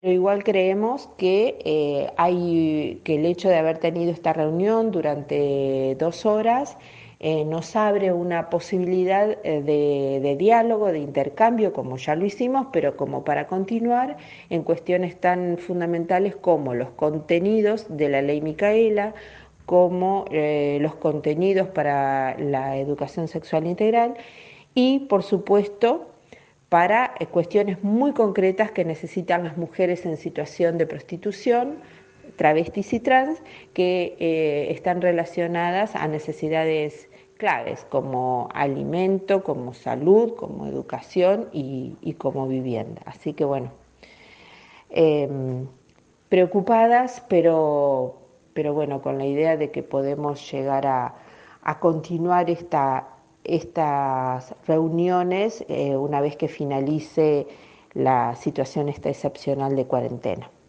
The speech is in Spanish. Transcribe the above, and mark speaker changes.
Speaker 1: igual creemos que, que el hecho de haber tenido esta reunión durante 2 horas nos abre una posibilidad de diálogo, de intercambio, como ya lo hicimos, pero como para continuar en cuestiones tan fundamentales como los contenidos de la ley Micaela, como los contenidos para la educación sexual integral y, por supuesto, para cuestiones muy concretas que necesitan las mujeres en situación de prostitución, travestis y trans, que están relacionadas a necesidades claves como alimento, como salud, como educación y como vivienda. Así que bueno, eh, preocupadas, pero bueno, con la idea de que podemos llegar a continuar estas reuniones una vez que finalice la situación esta excepcional de cuarentena.